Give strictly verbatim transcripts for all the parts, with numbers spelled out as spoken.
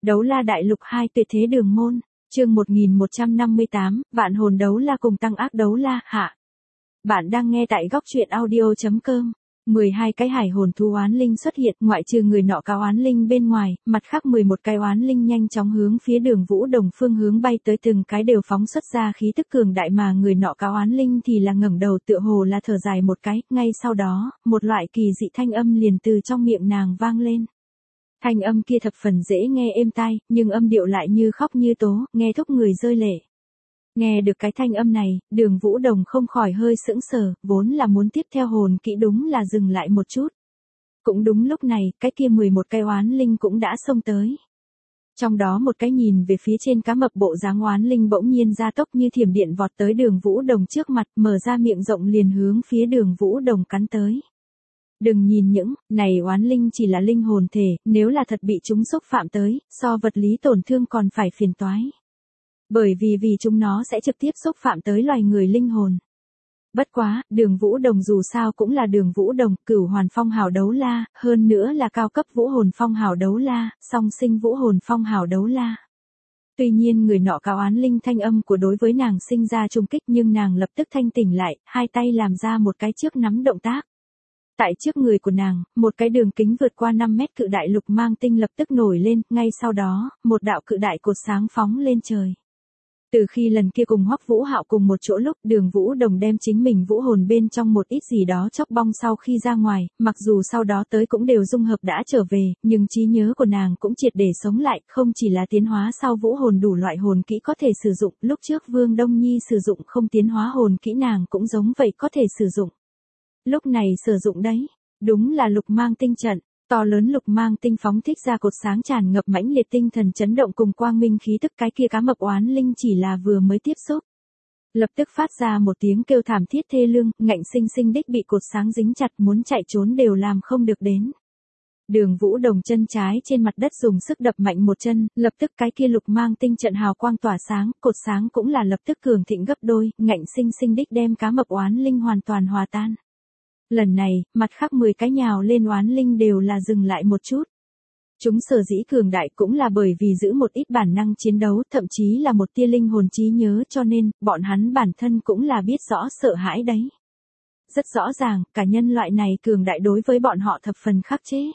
Đấu La Đại Lục hai Tuyệt Thế Đường Môn, chương một nghìn một trăm năm mươi tám, Vạn Hồn Đấu La cùng Tăng Ác Đấu La, hạ. Bạn đang nghe tại góc truyện audio chấm com. mười hai cái hải hồn thú oán linh xuất hiện, ngoại trừ người nọ cao oán linh bên ngoài, mặt khác mười một cái oán linh nhanh chóng hướng phía Đường Vũ Đồng phương hướng bay tới, từng cái đều phóng xuất ra khí tức cường đại, mà người nọ cao oán linh thì là ngẩng đầu tựa hồ là thở dài một cái, ngay sau đó, một loại kỳ dị thanh âm liền từ trong miệng nàng vang lên. Thanh âm kia thập phần dễ nghe êm tai, nhưng âm điệu lại như khóc như tố, nghe thúc người rơi lệ. Nghe được cái thanh âm này, Đường Vũ Đồng không khỏi hơi sững sờ, vốn là muốn tiếp theo hồn kỹ đúng là dừng lại một chút. Cũng đúng lúc này, cái kia mười một cái oán linh cũng đã xông tới. Trong đó một cái nhìn về phía trên cá mập bộ dáng oán linh bỗng nhiên gia tốc như thiểm điện vọt tới Đường Vũ Đồng trước mặt, mở ra miệng rộng liền hướng phía Đường Vũ Đồng cắn tới. Đừng nhìn những, này oán linh chỉ là linh hồn thể, nếu là thật bị chúng xúc phạm tới, so vật lý tổn thương còn phải phiền toái. Bởi vì vì chúng nó sẽ trực tiếp xúc phạm tới loài người linh hồn. Bất quá, Đường Vũ Đồng dù sao cũng là Đường Vũ Đồng, cửu hoàn phong hào đấu la, hơn nữa là cao cấp vũ hồn phong hào đấu la, song sinh vũ hồn phong hào đấu la. Tuy nhiên người nọ cao oán linh thanh âm của đối với nàng sinh ra trung kích, nhưng nàng lập tức thanh tỉnh lại, hai tay làm ra một cái trước nắm động tác. Tại trước người của nàng, một cái đường kính vượt qua năm mét cự đại lục mang tinh lập tức nổi lên, ngay sau đó, một đạo cự đại cột sáng phóng lên trời. Từ khi lần kia cùng Hoắc Vũ Hạo cùng một chỗ lúc Đường Vũ Đồng đem chính mình vũ hồn bên trong một ít gì đó chóc bong sau khi ra ngoài, mặc dù sau đó tới cũng đều dung hợp đã trở về, nhưng trí nhớ của nàng cũng triệt để sống lại, không chỉ là tiến hóa sau vũ hồn đủ loại hồn kỹ có thể sử dụng, lúc trước Vương Đông Nhi sử dụng không tiến hóa hồn kỹ nàng cũng giống vậy có thể sử dụng. Lúc này sử dụng đấy, đúng là lục mang tinh trận, to lớn lục mang tinh phóng thích ra cột sáng tràn ngập mãnh liệt tinh thần chấn động cùng quang minh khí tức, cái kia cá mập oán linh chỉ là vừa mới tiếp xúc. Lập tức phát ra một tiếng kêu thảm thiết thê lương, ngạnh sinh sinh đích bị cột sáng dính chặt, muốn chạy trốn đều làm không được đến. Đường Vũ Đồng chân trái trên mặt đất dùng sức đập mạnh một chân, lập tức cái kia lục mang tinh trận hào quang tỏa sáng, cột sáng cũng là lập tức cường thịnh gấp đôi, ngạnh sinh sinh đích đem cá mập oán linh hoàn toàn hòa tan. Lần này, mặt khác mười cái nhào lên oán linh đều là dừng lại một chút. Chúng sở dĩ cường đại cũng là bởi vì giữ một ít bản năng chiến đấu, thậm chí là một tia linh hồn trí nhớ, cho nên, bọn hắn bản thân cũng là biết rõ sợ hãi đấy. Rất rõ ràng, cả nhân loại này cường đại đối với bọn họ thập phần khắc chế.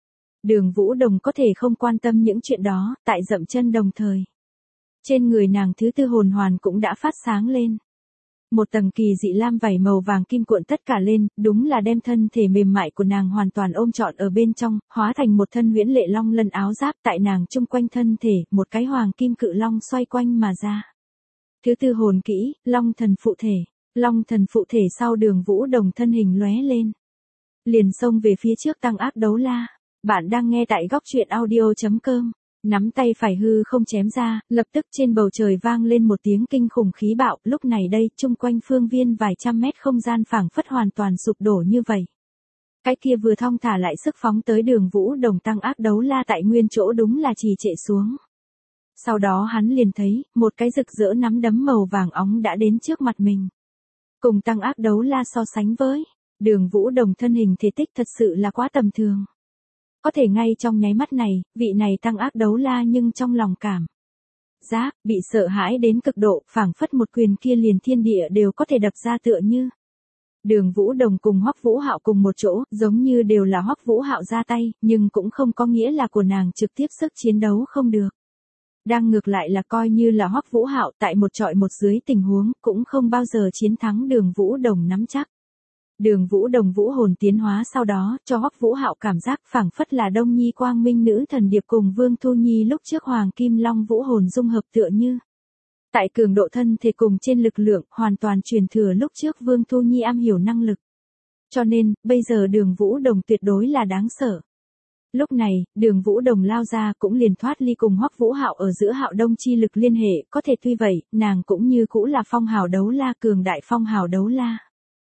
Đường Vũ Đồng có thể không quan tâm những chuyện đó, tại dậm chân đồng thời. Trên người nàng thứ tư hồn hoàn cũng đã phát sáng lên. Một tầng kỳ dị lam vảy màu vàng kim cuộn tất cả lên, đúng là đem thân thể mềm mại của nàng hoàn toàn ôm trọn ở bên trong, hóa thành một thân huyễn lệ long lân áo giáp, tại nàng chung quanh thân thể, một cái hoàng kim cự long xoay quanh mà ra. Thứ tư hồn kỹ, long thần phụ thể. Long thần phụ thể sau Đường Vũ Đồng thân hình lóe lên. Liền xông về phía trước Tăng Ác Đấu La. Bạn đang nghe tại góc truyện audio chấm com. Nắm tay phải hư không chém ra, lập tức trên bầu trời vang lên một tiếng kinh khủng khí bạo, lúc này đây, chung quanh phương viên vài trăm mét không gian phảng phất hoàn toàn sụp đổ như vậy. Cái kia vừa thong thả lại sức phóng tới Đường Vũ Đồng Tăng Ác Đấu La tại nguyên chỗ đúng là trì trệ xuống. Sau đó hắn liền thấy, một cái rực rỡ nắm đấm màu vàng óng đã đến trước mặt mình. Cùng Tăng Ác Đấu La so sánh với, Đường Vũ Đồng thân hình thể tích thật sự là quá tầm thường. Có thể ngay trong nháy mắt này, vị này Tăng Ác Đấu La nhưng trong lòng cảm giác bị sợ hãi đến cực độ, phảng phất một quyền kia liền thiên địa đều có thể đập ra tựa như. Đường Vũ Đồng cùng Hoắc Vũ Hạo cùng một chỗ, giống như đều là Hoắc Vũ Hạo ra tay, nhưng cũng không có nghĩa là của nàng trực tiếp sức chiến đấu không được. Đang ngược lại là coi như là Hoắc Vũ Hạo tại một trọi một dưới tình huống, cũng không bao giờ chiến thắng Đường Vũ Đồng nắm chắc. Đường Vũ Đồng vũ hồn tiến hóa sau đó, cho Hoắc Vũ Hạo cảm giác phảng phất là Đông Nhi Quang Minh Nữ Thần Điệp cùng Vương Thu Nhi lúc trước Hoàng Kim Long vũ hồn dung hợp tựa như. Tại cường độ thân thể cùng trên lực lượng, hoàn toàn truyền thừa lúc trước Vương Thu Nhi am hiểu năng lực. Cho nên, bây giờ Đường Vũ Đồng tuyệt đối là đáng sợ. Lúc này, Đường Vũ Đồng lao ra cũng liền thoát ly cùng Hoắc Vũ Hạo ở giữa Hạo Đông chi lực liên hệ, có thể tuy vậy, nàng cũng như cũ là phong hào đấu la, cường đại phong hào đấu la.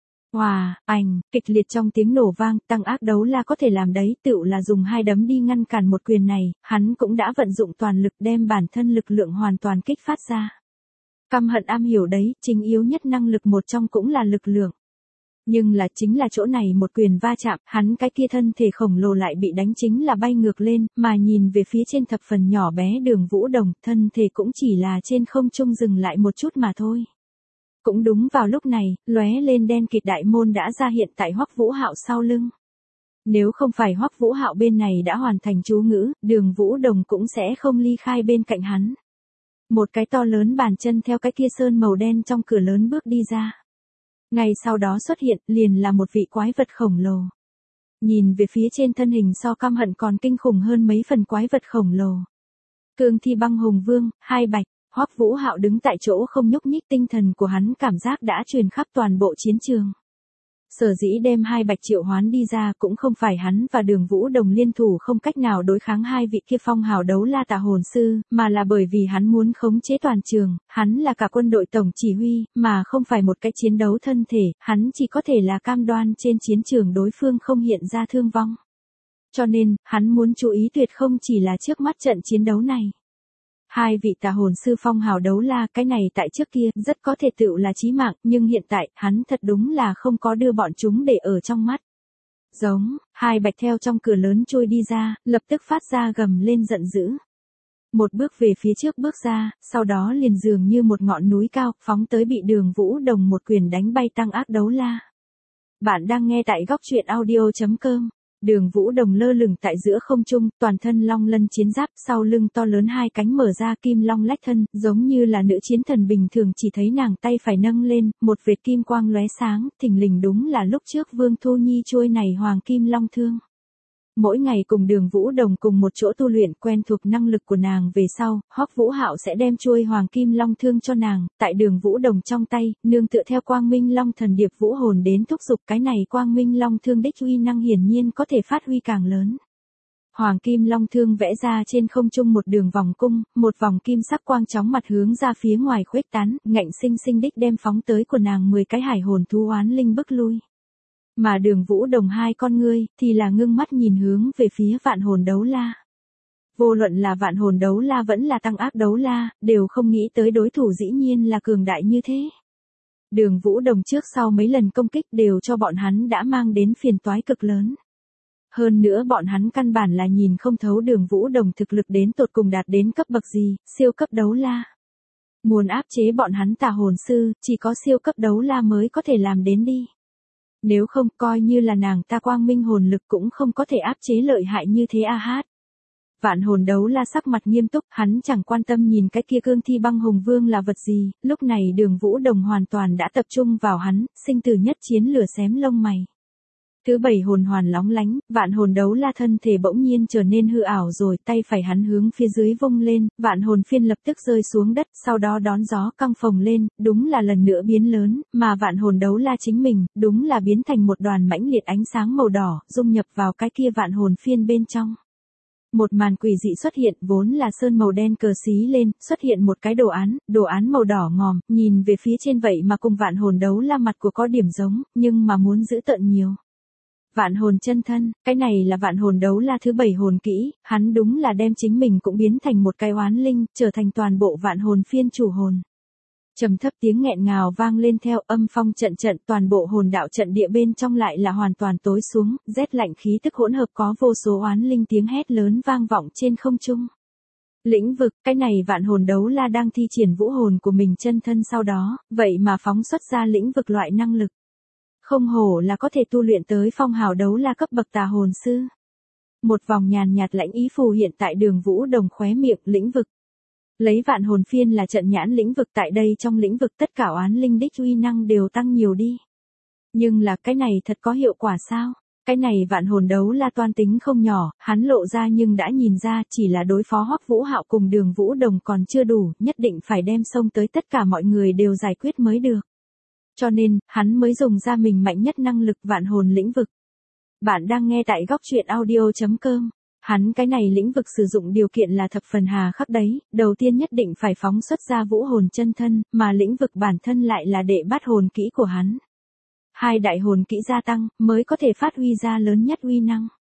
Hòa, wow, ảnh, kịch liệt trong tiếng nổ vang, Tăng Ác Đấu La có thể làm đấy, tựu là dùng hai đấm đi ngăn cản một quyền này, hắn cũng đã vận dụng toàn lực đem bản thân lực lượng hoàn toàn kích phát ra. Căm hận am hiểu đấy, chính yếu nhất năng lực một trong cũng là lực lượng. Nhưng là chính là chỗ này một quyền va chạm, hắn cái kia thân thể khổng lồ lại bị đánh chính là bay ngược lên, mà nhìn về phía trên thập phần nhỏ bé Đường Vũ Đồng, thân thể cũng chỉ là trên không trung dừng lại một chút mà thôi. Cũng đúng vào lúc này, lóe lên đen kịt đại môn đã ra hiện tại Hoắc Vũ Hạo sau lưng. Nếu không phải Hoắc Vũ Hạo bên này đã hoàn thành chú ngữ, Đường Vũ Đồng cũng sẽ không ly khai bên cạnh hắn. Một cái to lớn bàn chân theo cái kia sơn màu đen trong cửa lớn bước đi ra. Ngay sau đó xuất hiện liền là một vị quái vật khổng lồ. Nhìn về phía trên thân hình so căm hận còn kinh khủng hơn mấy phần quái vật khổng lồ. Cương Thi Băng Hùng Vương, Hai Bạch, Hoắc Vũ Hạo đứng tại chỗ không nhúc nhích, tinh thần của hắn cảm giác đã truyền khắp toàn bộ chiến trường. Sở dĩ đem Hai Bạch triệu hoán đi ra cũng không phải hắn và Đường Vũ Đồng liên thủ không cách nào đối kháng hai vị kia phong hào đấu la tà hồn sư, mà là bởi vì hắn muốn khống chế toàn trường, hắn là cả quân đội tổng chỉ huy, mà không phải một cái chiến đấu thân thể, hắn chỉ có thể là cam đoan trên chiến trường đối phương không hiện ra thương vong. Cho nên, hắn muốn chú ý tuyệt không chỉ là trước mắt trận chiến đấu này. Hai vị tà hồn sư phong hào đấu la, cái này tại trước kia rất có thể tựu là chí mạng, nhưng hiện tại, hắn thật đúng là không có đưa bọn chúng để ở trong mắt. Giống, Hai Bạch theo trong cửa lớn trôi đi ra, lập tức phát ra gầm lên giận dữ. Một bước về phía trước bước ra, sau đó liền dường như một ngọn núi cao, phóng tới bị Đường Vũ Đồng một quyền đánh bay tăng ác đấu la. Bạn đang nghe tại góc truyện audio chấm com. Đường Vũ Đồng lơ lửng tại giữa không trung, toàn thân long lân chiến giáp, sau lưng to lớn hai cánh mở ra kim long lách thân, giống như là nữ chiến thần bình thường, chỉ thấy nàng tay phải nâng lên, một vệt kim quang lóe sáng, thình lình đúng là lúc trước Vương Thu Nhi trôi này hoàng kim long thương. Mỗi ngày cùng Đường Vũ Đồng cùng một chỗ tu luyện, quen thuộc năng lực của nàng về sau, Hoắc Vũ Hạo sẽ đem chuôi hoàng kim long thương cho nàng, tại Đường Vũ Đồng trong tay, nương tựa theo Quang Minh Long thần điệp vũ hồn đến thúc giục cái này Quang Minh Long thương đích uy năng hiển nhiên có thể phát huy càng lớn. Hoàng kim long thương vẽ ra trên không trung một đường vòng cung, một vòng kim sắc quang chóng mặt hướng ra phía ngoài khuếch tán, ngạnh sinh sinh đích đem phóng tới của nàng mười cái hải hồn thú oán linh bức lui. Mà Đường Vũ Đồng hai con ngươi, thì là ngưng mắt nhìn hướng về phía vạn hồn đấu la. Vô luận là vạn hồn đấu la vẫn là tăng ác đấu la, đều không nghĩ tới đối thủ dĩ nhiên là cường đại như thế. Đường Vũ Đồng trước sau mấy lần công kích đều cho bọn hắn đã mang đến phiền toái cực lớn. Hơn nữa bọn hắn căn bản là nhìn không thấu Đường Vũ Đồng thực lực đến tột cùng đạt đến cấp bậc gì, siêu cấp đấu la. Muốn áp chế bọn hắn tà hồn sư, chỉ có siêu cấp đấu la mới có thể làm đến đi. Nếu không, coi như là nàng ta quang minh hồn lực cũng không có thể áp chế lợi hại như thế a hát. Vạn hồn đấu la sắc mặt nghiêm túc, hắn chẳng quan tâm nhìn cái kia Cương Thi Băng Hùng Vương là vật gì, lúc này Đường Vũ Đồng hoàn toàn đã tập trung vào hắn, sinh tử nhất chiến lửa xém lông mày. Thứ bảy hồn hoàn lóng lánh, vạn hồn đấu la thân thể bỗng nhiên trở nên hư ảo rồi, tay phải hắn hướng phía dưới vung lên, vạn hồn phiên lập tức rơi xuống đất, sau đó đón gió căng phồng lên, đúng là lần nữa biến lớn, mà vạn hồn đấu la chính mình, đúng là biến thành một đoàn mãnh liệt ánh sáng màu đỏ, dung nhập vào cái kia vạn hồn phiên bên trong. Một màn quỷ dị xuất hiện, vốn là sơn màu đen cờ xí lên, xuất hiện một cái đồ án, đồ án màu đỏ ngòm, nhìn về phía trên vậy mà cùng vạn hồn đấu la mặt của có điểm giống, nhưng mà muốn giữ tợn nhiều. Vạn hồn chân thân, cái này là vạn hồn đấu la thứ bảy hồn kỹ, hắn đúng là đem chính mình cũng biến thành một cái oán linh, trở thành toàn bộ vạn hồn phiên chủ hồn. Trầm thấp tiếng nghẹn ngào vang lên theo âm phong trận trận, toàn bộ hồn đạo trận địa bên trong lại là hoàn toàn tối xuống, rét lạnh khí tức hỗn hợp có vô số oán linh tiếng hét lớn vang vọng trên không trung. Lĩnh vực, cái này vạn hồn đấu la đang thi triển vũ hồn của mình chân thân sau đó, vậy mà phóng xuất ra lĩnh vực loại năng lực. Không hổ là có thể tu luyện tới phong hào đấu la cấp bậc tà hồn sư. Một vòng nhàn nhạt lãnh ý phù hiện tại Đường Vũ Đồng khóe miệng, lĩnh vực. Lấy vạn hồn phiên là trận nhãn lĩnh vực, tại đây trong lĩnh vực tất cả oán linh đích uy năng đều tăng nhiều đi. Nhưng là cái này thật có hiệu quả sao? Cái này vạn hồn đấu la toan tính không nhỏ, hắn lộ ra nhưng đã nhìn ra chỉ là đối phó Hoắc Vũ Hạo cùng Đường Vũ Đồng còn chưa đủ, nhất định phải đem xông tới tất cả mọi người đều giải quyết mới được. Cho nên, hắn mới dùng ra mình mạnh nhất năng lực vạn hồn lĩnh vực. Bạn đang nghe tại góc truyện audio chấm com. Hắn cái này lĩnh vực sử dụng điều kiện là thập phần hà khắc đấy, đầu tiên nhất định phải phóng xuất ra vũ hồn chân thân, mà lĩnh vực bản thân lại là đệ bát hồn kỹ của hắn. Hai đại hồn kỹ gia tăng, mới có thể phát huy ra lớn nhất uy năng.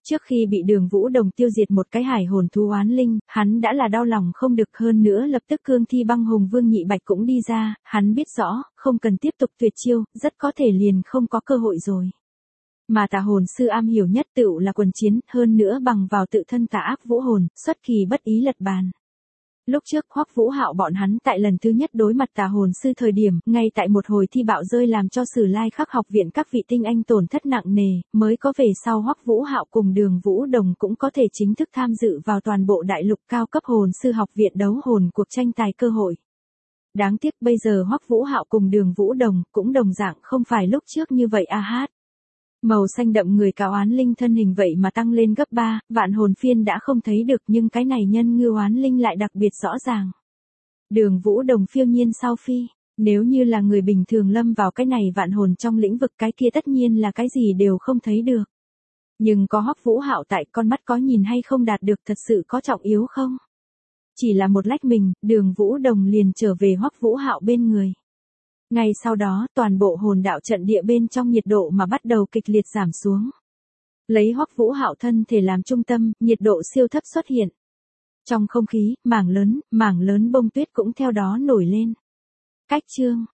Trước khi bị Đường Vũ Đồng tiêu diệt một cái hải hồn thú oán linh, hắn đã là đau lòng không được, hơn nữa lập tức cương thi băng hùng vương nhị bạch cũng đi ra, hắn biết rõ, không cần tiếp tục tuyệt chiêu, rất có thể liền không có cơ hội rồi. Mà tà hồn sư am hiểu nhất tựu là quần chiến, hơn nữa bằng vào tự thân tà ác vũ hồn, xuất kỳ bất ý lật bàn. Lúc trước Hoắc Vũ Hạo bọn hắn tại lần thứ nhất đối mặt tà hồn sư thời điểm, ngay tại một hồi thi bạo rơi làm cho Sử Lai Khắc học viện các vị tinh anh tổn thất nặng nề, mới có về sau Hoắc Vũ Hạo cùng Đường Vũ Đồng cũng có thể chính thức tham dự vào toàn bộ đại lục cao cấp hồn sư học viện đấu hồn cuộc tranh tài cơ hội. Đáng tiếc bây giờ Hoắc Vũ Hạo cùng Đường Vũ Đồng cũng đồng dạng không phải lúc trước như vậy a hát. Màu xanh đậm người cáo oán linh thân hình vậy mà tăng lên gấp ba, vạn hồn phiên đã không thấy được nhưng cái này nhân ngư oán linh lại đặc biệt rõ ràng. Đường Vũ Đồng phiêu nhiên sao phi, nếu như là người bình thường lâm vào cái này vạn hồn trong lĩnh vực cái kia tất nhiên là cái gì đều không thấy được. Nhưng có Hoắc Vũ Hạo tại, con mắt có nhìn hay không đạt được thật sự có trọng yếu không? Chỉ là một lách mình, Đường Vũ Đồng liền trở về Hoắc Vũ Hạo bên người. Ngay sau đó, toàn bộ hồn đạo trận địa bên trong nhiệt độ mà bắt đầu kịch liệt giảm xuống. Lấy Hoắc Vũ Hạo thân thể làm trung tâm, nhiệt độ siêu thấp xuất hiện. Trong không khí, mảng lớn, mảng lớn bông tuyết cũng theo đó nổi lên. Cách chương